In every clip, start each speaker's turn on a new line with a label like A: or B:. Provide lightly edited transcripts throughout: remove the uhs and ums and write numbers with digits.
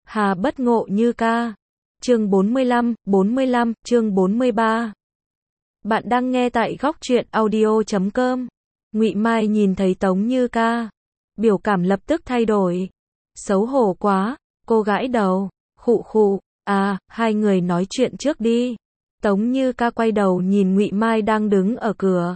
A: Hà bất ngộ như ca. Chương 45, chương 43. Bạn đang nghe tại góc truyện audio.com. Ngụy Mai nhìn thấy Tống Như Ca, biểu cảm lập tức thay đổi. Xấu hổ quá, cô gãi đầu, khụ khụ, hai người nói chuyện trước đi. Tống Như Ca quay đầu nhìn Ngụy Mai đang đứng ở cửa.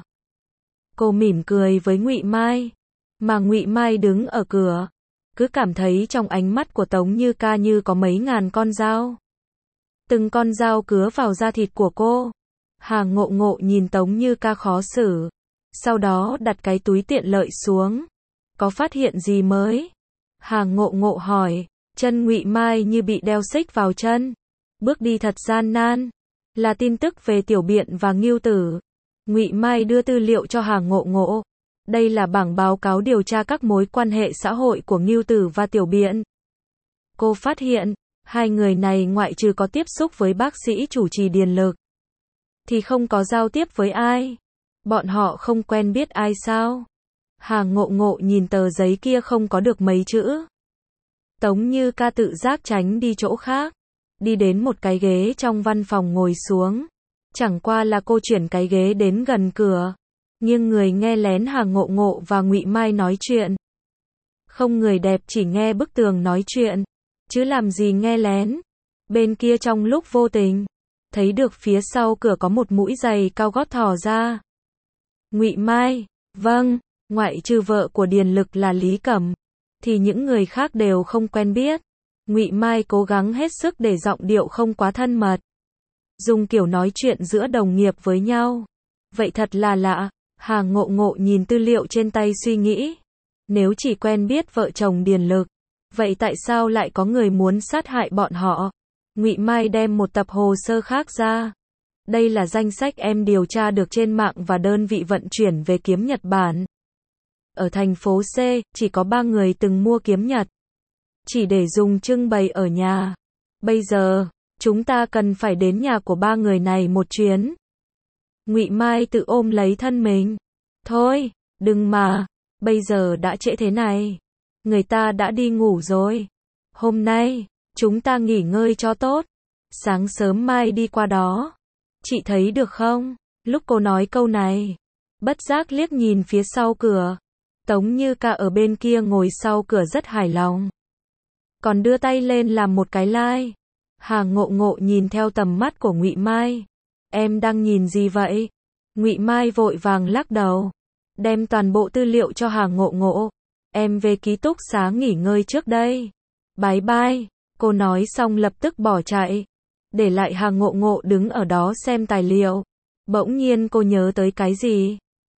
A: Cô mỉm cười với Ngụy Mai, mà Ngụy Mai đứng ở cửa, cứ cảm thấy trong ánh mắt của Tống Như Ca như có mấy ngàn con dao. Từng con dao cứa vào da thịt của cô. Hà Ngộ Ngộ nhìn Tống Như Ca khó xử, sau đó đặt cái túi tiện lợi xuống. Có phát hiện gì mới? Hà Ngộ Ngộ hỏi. Chân Ngụy Mai như bị đeo xích vào chân, bước đi thật gian nan. Là tin tức về Tiểu Biện và Ngưu Tử. Ngụy Mai đưa tư liệu cho Hà Ngộ Ngộ. Đây là bảng báo cáo điều tra các mối quan hệ xã hội của Ngưu Tử và Tiểu Biện. Cô phát hiện, hai người này ngoại trừ có tiếp xúc với bác sĩ chủ trì Điền Lực, thì không có giao tiếp với ai. Bọn họ không quen biết ai sao? Hà Ngộ Ngộ nhìn tờ giấy kia không có được mấy chữ. Tống Như Ca tự giác tránh đi chỗ khác, đi đến một cái ghế trong văn phòng ngồi xuống. Chẳng qua là cô chuyển cái ghế đến gần cửa, nghiêng người nghe lén Hà Ngộ Ngộ và Ngụy Mai nói chuyện. Không người đẹp chỉ nghe bức tường nói chuyện, chứ làm gì nghe lén. Bên kia trong lúc vô tình, thấy được phía sau cửa có một mũi giày cao gót thò ra. Ngụy Mai, vâng, ngoại trừ vợ của Điền Lực là Lý Cẩm, thì những người khác đều không quen biết. Ngụy Mai cố gắng hết sức để giọng điệu không quá thân mật, dùng kiểu nói chuyện giữa đồng nghiệp với nhau. Vậy thật là lạ. Hà Ngộ Ngộ nhìn tư liệu trên tay suy nghĩ. Nếu chỉ quen biết vợ chồng Điền Lực, vậy tại sao lại có người muốn sát hại bọn họ? Ngụy Mai đem một tập hồ sơ khác ra. Đây là danh sách em điều tra được trên mạng và đơn vị vận chuyển về kiếm Nhật Bản. Ở thành phố C, chỉ có 3 người từng mua kiếm Nhật, chỉ để dùng trưng bày ở nhà. Bây giờ, chúng ta cần phải đến nhà của 3 người này một chuyến. Ngụy Mai tự ôm lấy thân mình. Thôi, đừng mà, bây giờ đã trễ thế này. Người ta đã đi ngủ rồi. Hôm nay, chúng ta nghỉ ngơi cho tốt. Sáng sớm mai đi qua đó. Chị thấy được không? Lúc cô nói câu này, bất giác liếc nhìn phía sau cửa. Tống Như Ca ở bên kia ngồi sau cửa rất hài lòng, còn đưa tay lên làm một cái like. Hà Ngộ Ngộ nhìn theo tầm mắt của Ngụy Mai. Em đang nhìn gì vậy? Ngụy Mai vội vàng lắc đầu, đem toàn bộ tư liệu cho Hà Ngộ Ngộ. Em về ký túc xá nghỉ ngơi trước đây. Bye bye. Cô nói xong lập tức bỏ chạy, để lại Hà Ngộ Ngộ đứng ở đó xem tài liệu. Bỗng nhiên cô nhớ tới cái gì.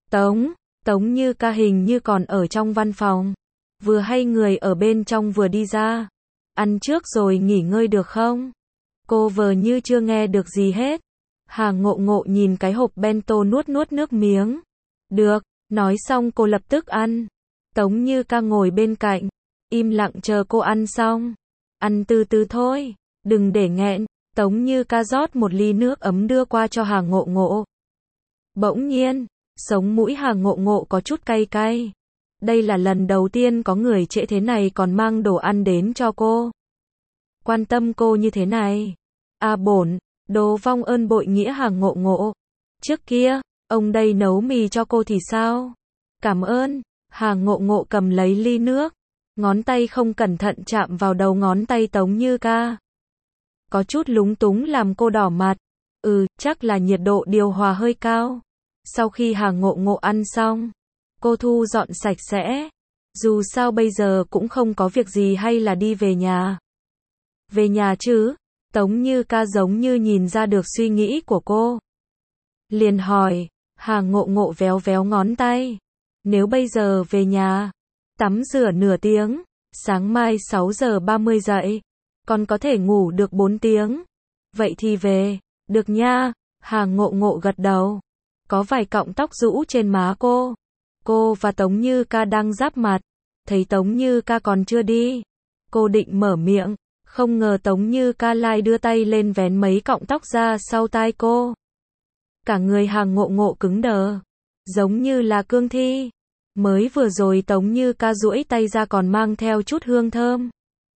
A: Tống Như Ca hình như còn ở trong văn phòng. Vừa hay người ở bên trong vừa đi ra. Ăn trước rồi nghỉ ngơi được không? Cô vờ như chưa nghe được gì hết. Hà Ngộ Ngộ nhìn cái hộp bento nuốt nước miếng. Được, nói xong cô lập tức ăn. Tống Như Ca ngồi bên cạnh, im lặng chờ cô ăn xong. Ăn từ từ thôi, đừng để nghẹn. Tống Như Ca rót một ly nước ấm đưa qua cho Hà Ngộ Ngộ. Bỗng nhiên, sống mũi Hà Ngộ Ngộ có chút cay cay. Đây là lần đầu tiên có người trễ thế này còn mang đồ ăn đến cho cô, quan tâm cô như thế này. Bổn, đồ vong ơn bội nghĩa. Hà Ngộ Ngộ. Trước kia, ông đây nấu mì cho cô thì sao? Cảm ơn. Hà Ngộ Ngộ cầm lấy ly nước, ngón tay không cẩn thận chạm vào đầu ngón tay Tống Như Ca. Có chút lúng túng làm cô đỏ mặt. Chắc là nhiệt độ điều hòa hơi cao. Sau khi Hà Ngộ Ngộ ăn xong, cô thu dọn sạch sẽ. Dù sao bây giờ cũng không có việc gì, hay là đi về nhà. Về nhà chứ? Tống Như Ca giống như nhìn ra được suy nghĩ của cô, liền hỏi. Hà Ngộ Ngộ véo véo ngón tay. Nếu bây giờ về nhà, tắm rửa nửa tiếng, sáng mai 6 giờ 30 dậy, còn có thể ngủ được 4 tiếng. Vậy thì về, được nha. Hà Ngộ Ngộ gật đầu. Có vài cọng tóc rũ trên má cô. Cô và Tống Như Ca đang giáp mặt, thấy Tống Như Ca còn chưa đi, cô định mở miệng, không ngờ Tống Như Ca lại đưa tay lên vén mấy cọng tóc ra sau tai cô. Cả người Hà Ngộ Ngộ cứng đờ, giống như là cương thi. Mới vừa rồi Tống Như Ca duỗi tay ra còn mang theo chút hương thơm.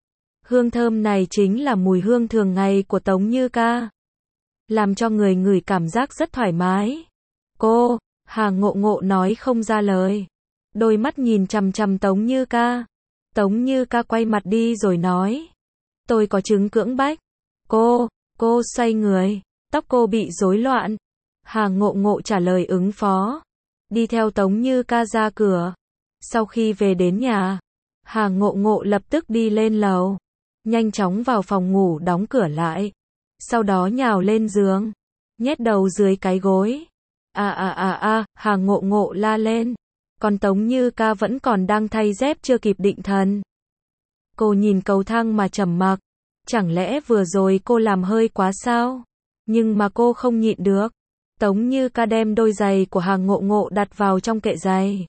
A: Hương thơm này chính là mùi hương thường ngày của Tống Như Ca, làm cho người ngửi cảm giác rất thoải mái. Cô, Hà Ngộ Ngộ nói không ra lời. Đôi mắt nhìn chằm chằm Tống Như Ca. Tống Như Ca quay mặt đi rồi nói. Tôi có chứng cưỡng bách. Cô xoay người. Tóc cô bị rối loạn. Hà Ngộ Ngộ trả lời ứng phó. Đi theo Tống Như Ca ra cửa. Sau khi về đến nhà, Hà Ngộ Ngộ lập tức đi lên lầu. Nhanh chóng vào phòng ngủ đóng cửa lại. Sau đó nhào lên giường. Nhét đầu dưới cái gối. Hà Ngộ Ngộ la lên. Còn Tống Như Ca vẫn còn đang thay dép chưa kịp định thần. Cô nhìn cầu thang mà trầm mặc. Chẳng lẽ vừa rồi cô làm hơi quá sao? Nhưng mà cô không nhịn được. Tống Như Ca đem đôi giày của Hà Ngộ Ngộ đặt vào trong kệ giày.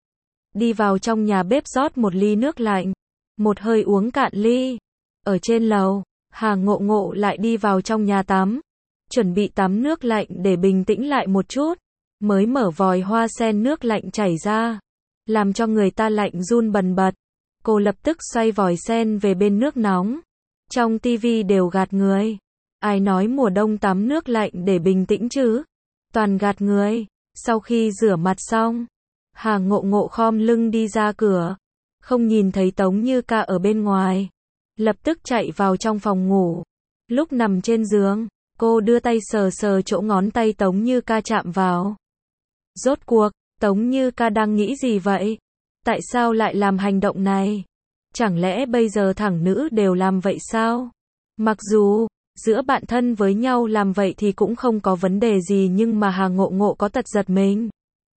A: Đi vào trong nhà bếp rót một ly nước lạnh. Một hơi uống cạn ly. Ở trên lầu, Hà Ngộ Ngộ lại đi vào trong nhà tắm. Chuẩn bị tắm nước lạnh để bình tĩnh lại một chút. Mới mở vòi hoa sen nước lạnh chảy ra. Làm cho người ta lạnh run bần bật. Cô lập tức xoay vòi sen về bên nước nóng. Trong tivi đều gạt người. Ai nói mùa đông tắm nước lạnh để bình tĩnh chứ? Toàn gạt người. Sau khi rửa mặt xong, Hà Ngộ Ngộ khom lưng đi ra cửa. Không nhìn thấy Tống Như Ca ở bên ngoài. Lập tức chạy vào trong phòng ngủ. Lúc nằm trên giường, cô đưa tay sờ sờ chỗ ngón tay Tống Như Ca chạm vào. Rốt cuộc, Tống Như Ca đang nghĩ gì vậy? Tại sao lại làm hành động này? Chẳng lẽ bây giờ thẳng nữ đều làm vậy sao? Mặc dù, giữa bạn thân với nhau làm vậy thì cũng không có vấn đề gì nhưng mà Hà Ngộ Ngộ có tật giật mình.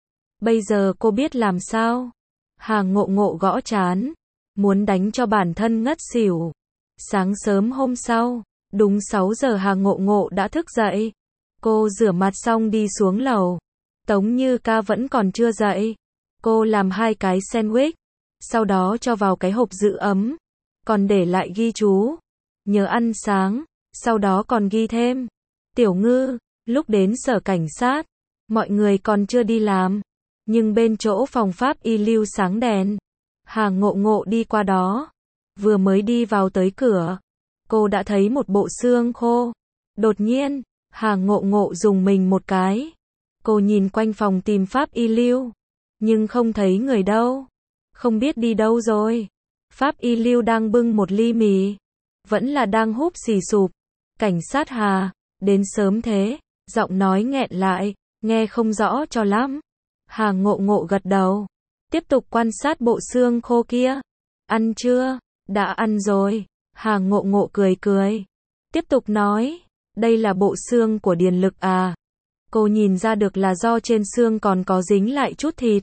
A: Bây giờ cô biết làm sao? Hà Ngộ Ngộ gõ trán. Muốn đánh cho bản thân ngất xỉu. Sáng sớm hôm sau, đúng 6 giờ Hà Ngộ Ngộ đã thức dậy. Cô rửa mặt xong đi xuống lầu. Tống Như Ca vẫn còn chưa dậy. Cô làm 2 cái sandwich. Sau đó cho vào cái hộp giữ ấm. Còn để lại ghi chú. Nhớ ăn sáng. Sau đó còn ghi thêm. Tiểu Ngư, lúc đến sở cảnh sát, mọi người còn chưa đi làm. Nhưng bên chỗ phòng pháp y lưu sáng đèn. Hà Ngộ Ngộ đi qua đó. Vừa mới đi vào tới cửa. Cô đã thấy một bộ xương khô. Đột nhiên, Hà Ngộ Ngộ rùng mình một cái. Cô nhìn quanh phòng tìm pháp y lưu. Nhưng không thấy người đâu. Không biết đi đâu rồi. Pháp y lưu đang bưng một ly mì. Vẫn là đang húp xì sụp. Cảnh sát Hà, đến sớm thế. Giọng nói nghẹn lại, nghe không rõ cho lắm. Hà Ngộ Ngộ gật đầu. Tiếp tục quan sát bộ xương khô kia. Ăn chưa? Đã ăn rồi. Hà Ngộ Ngộ cười cười. Tiếp tục nói. Đây là bộ xương của Điền Lực à? Cô nhìn ra được là do trên xương còn có dính lại chút thịt.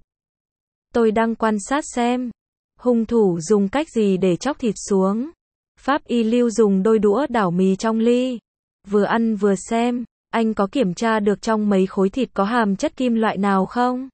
A: Tôi đang quan sát xem. Hung thủ dùng cách gì để chóc thịt xuống. Pháp y lưu dùng đôi đũa đảo mì trong ly. Vừa ăn vừa xem. Anh có kiểm tra được trong mấy khối thịt có hàm chất kim loại nào không?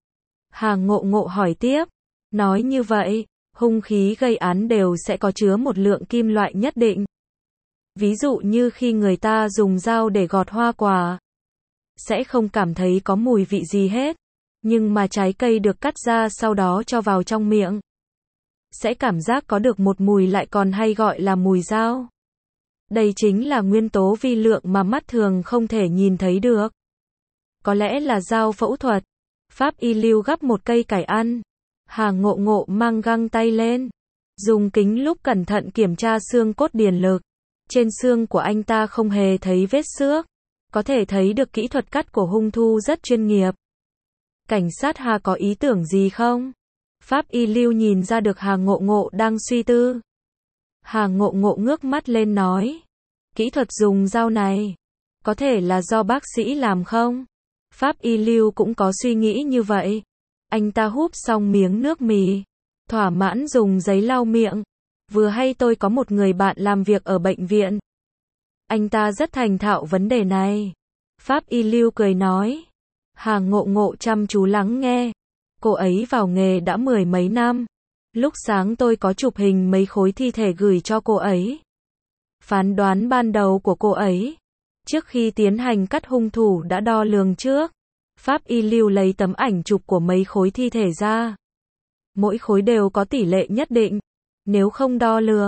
A: Hà Ngộ Ngộ hỏi tiếp. Nói như vậy, hung khí gây án đều sẽ có chứa một lượng kim loại nhất định. Ví dụ như khi người ta dùng dao để gọt hoa quả, sẽ không cảm thấy có mùi vị gì hết. Nhưng mà trái cây được cắt ra sau đó cho vào trong miệng, sẽ cảm giác có được một mùi lại còn hay gọi là mùi dao. Đây chính là nguyên tố vi lượng mà mắt thường không thể nhìn thấy được. Có lẽ là dao phẫu thuật. Pháp y lưu gắp một cây cải ăn. Hà Ngộ Ngộ mang găng tay lên. Dùng kính lúp cẩn thận kiểm tra xương cốt Điền Lực. Trên xương của anh ta không hề thấy vết xước. Có thể thấy được kỹ thuật cắt của hung thủ rất chuyên nghiệp. Cảnh sát Hà có ý tưởng gì không? Pháp y lưu nhìn ra được Hà Ngộ Ngộ đang suy tư. Hà Ngộ Ngộ ngước mắt lên nói. Kỹ thuật dùng dao này, có thể là do bác sĩ làm không? Pháp y lưu cũng có suy nghĩ như vậy. Anh ta húp xong miếng nước mì. Thỏa mãn dùng giấy lau miệng. Vừa hay tôi có một người bạn làm việc ở bệnh viện. Anh ta rất thành thạo vấn đề này. Pháp y lưu cười nói. Hà Ngộ Ngộ chăm chú lắng nghe. Cô ấy vào nghề đã 10 mấy năm. Lúc sáng tôi có chụp hình mấy khối thi thể gửi cho cô ấy. Phán đoán ban đầu của cô ấy, trước khi tiến hành cắt hung thủ đã đo lường trước. Pháp y lưu lấy tấm ảnh chụp của mấy khối thi thể ra. Mỗi khối đều có tỷ lệ nhất định. Nếu không đo lường,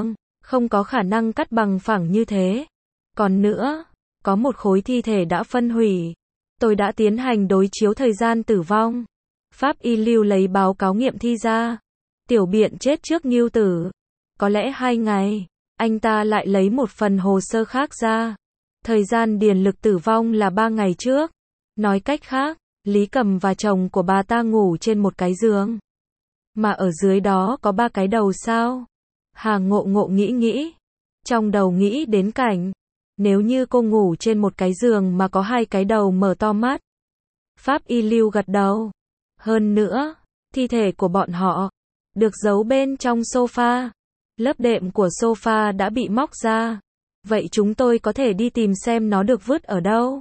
A: Không có khả năng cắt bằng phẳng như thế. Còn nữa, có một khối thi thể đã phân hủy. Tôi đã tiến hành đối chiếu thời gian tử vong. Pháp y Lưu lấy báo cáo nghiệm thi ra. Tiểu biện chết trước Ngưu Tử. Có lẽ 2 ngày. Anh ta lại lấy một phần hồ sơ khác ra. Thời gian Điền Lực tử vong là 3 ngày trước. Nói cách khác, Lý Cầm và chồng của bà ta ngủ trên một cái giường. Mà ở dưới đó có 3 cái đầu sao? Hà Ngộ Ngộ nghĩ. Trong đầu nghĩ đến cảnh. Nếu như cô ngủ trên một cái giường mà có 2 cái đầu mở to mắt. Pháp y Lưu gật đầu. Hơn nữa, thi thể của bọn họ được giấu bên trong sofa. Lớp đệm của sofa đã bị móc ra. Vậy chúng tôi có thể đi tìm xem nó được vứt ở đâu?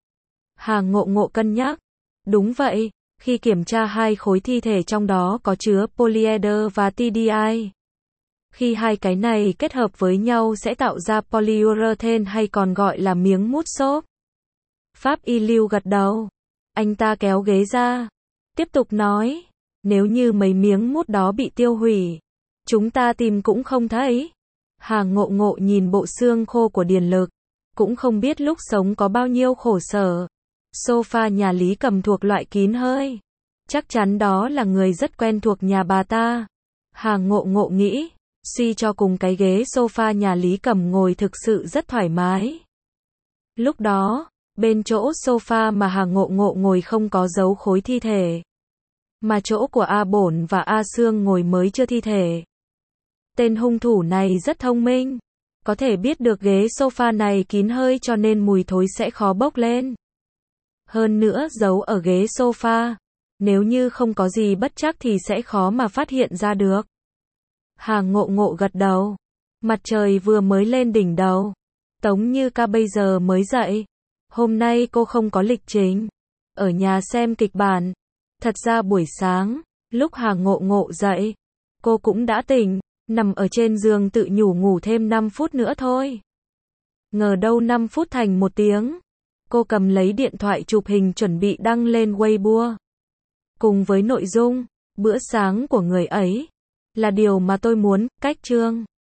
A: Hà Ngộ Ngộ cân nhắc. Đúng vậy, khi kiểm tra 2 khối thi thể trong đó có chứa polyester và TDI. Khi 2 cái này kết hợp với nhau sẽ tạo ra polyurethane hay còn gọi là miếng mút xốp. Pháp y Lưu gật đầu. Anh ta kéo ghế ra. Tiếp tục nói, nếu như mấy miếng mút đó bị tiêu hủy, chúng ta tìm cũng không thấy. Hà Ngộ Ngộ nhìn bộ xương khô của Điền Lực, cũng không biết lúc sống có bao nhiêu khổ sở. Sofa nhà Lý Cầm thuộc loại kín hơi. Chắc chắn đó là người rất quen thuộc nhà bà ta. Hà Ngộ Ngộ nghĩ, suy cho cùng cái ghế sofa nhà Lý Cầm ngồi thực sự rất thoải mái. Lúc đó, bên chỗ sofa mà Hà Ngộ Ngộ ngồi không có dấu khối thi thể. Mà chỗ của A Bổn và A Sương ngồi mới chưa thi thể. Tên hung thủ này rất thông minh. Có thể biết được ghế sofa này kín hơi cho nên mùi thối sẽ khó bốc lên. Hơn nữa giấu ở ghế sofa. Nếu như không có gì bất trắc thì sẽ khó mà phát hiện ra được. Hà Ngộ Ngộ gật đầu. Mặt trời vừa mới lên đỉnh đầu. Tống Như Ca bây giờ mới dậy. Hôm nay cô không có lịch trình. Ở nhà xem kịch bản. Thật ra buổi sáng, lúc Hà Ngộ Ngộ dậy, cô cũng đã tỉnh, nằm ở trên giường tự nhủ ngủ thêm 5 phút nữa thôi. Ngờ đâu 5 phút thành 1 tiếng. Cô cầm lấy điện thoại chụp hình chuẩn bị đăng lên Weibo. Cùng với nội dung, bữa sáng của người ấy là điều mà tôi muốn, cách chương.